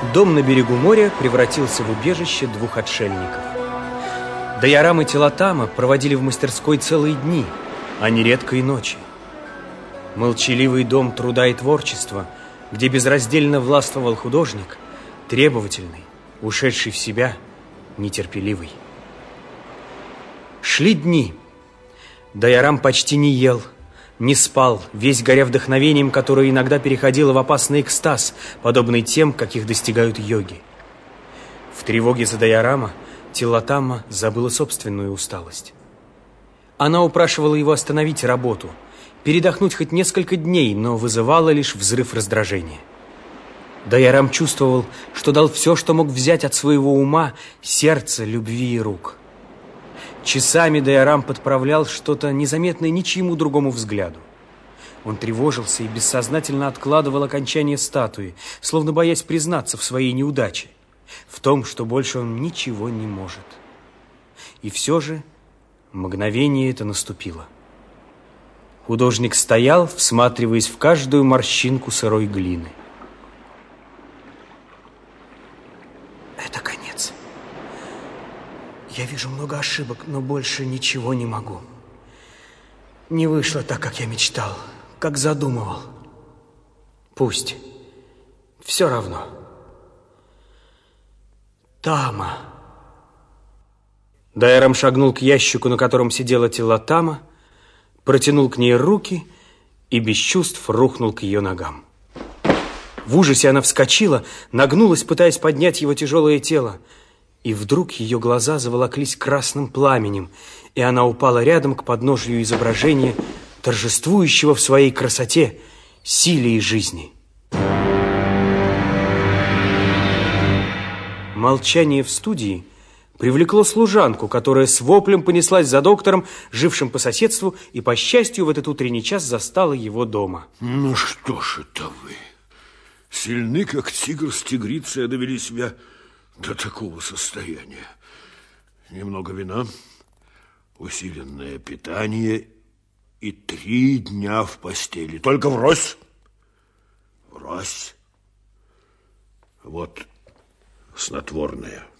Дом на берегу моря превратился в убежище двух отшельников. Дайорам и Тилотама проводили в мастерской целые дни, а нередко и ночи. Молчаливый дом труда и творчества, где безраздельно властвовал художник, требовательный, ушедший в себя, нетерпеливый. Шли дни. Дайорам почти не ел, не спал, весь горя вдохновением, которое иногда переходило в опасный экстаз, подобный тем, каких достигают йоги. В тревоге за Дайорама Тилотама забыла собственную усталость. Она упрашивала его остановить работу, передохнуть хоть несколько дней, но вызывала лишь взрыв раздражения. Дайорам чувствовал, что дал все, что мог взять от своего ума, сердца, любви и рук. Часами Дайорам подправлял что-то незаметное ничьему другому взгляду. Он тревожился и бессознательно откладывал окончание статуи, словно боясь признаться в своей неудаче, в том, что больше он ничего не может. И все же мгновение это наступило. Художник стоял, всматриваясь в каждую морщинку сырой глины. Это конец. Я вижу много ошибок, но больше ничего не могу. Не вышло так, как я мечтал, как задумывал. Пусть. Все равно. Тама. Дайорам шагнул к ящику, на котором сидела Тилотама, протянул к ней руки и без чувств рухнул к ее ногам. В ужасе она вскочила, нагнулась, пытаясь поднять его тяжелое тело. И вдруг ее глаза заволоклись красным пламенем, и она упала рядом к подножию изображения, торжествующего в своей красоте, силе и жизни. Молчание в студии привлекло служанку, которая с воплем понеслась за доктором, жившим по соседству, и, по счастью, в этот утренний час застала его дома. Ну что ж это вы? Сильны, как тигр с тигрицей, а довели себя до такого состояния. Немного вина, усиленное питание и 3 дня в постели. Только врозь. Врозь. Вот снотворное.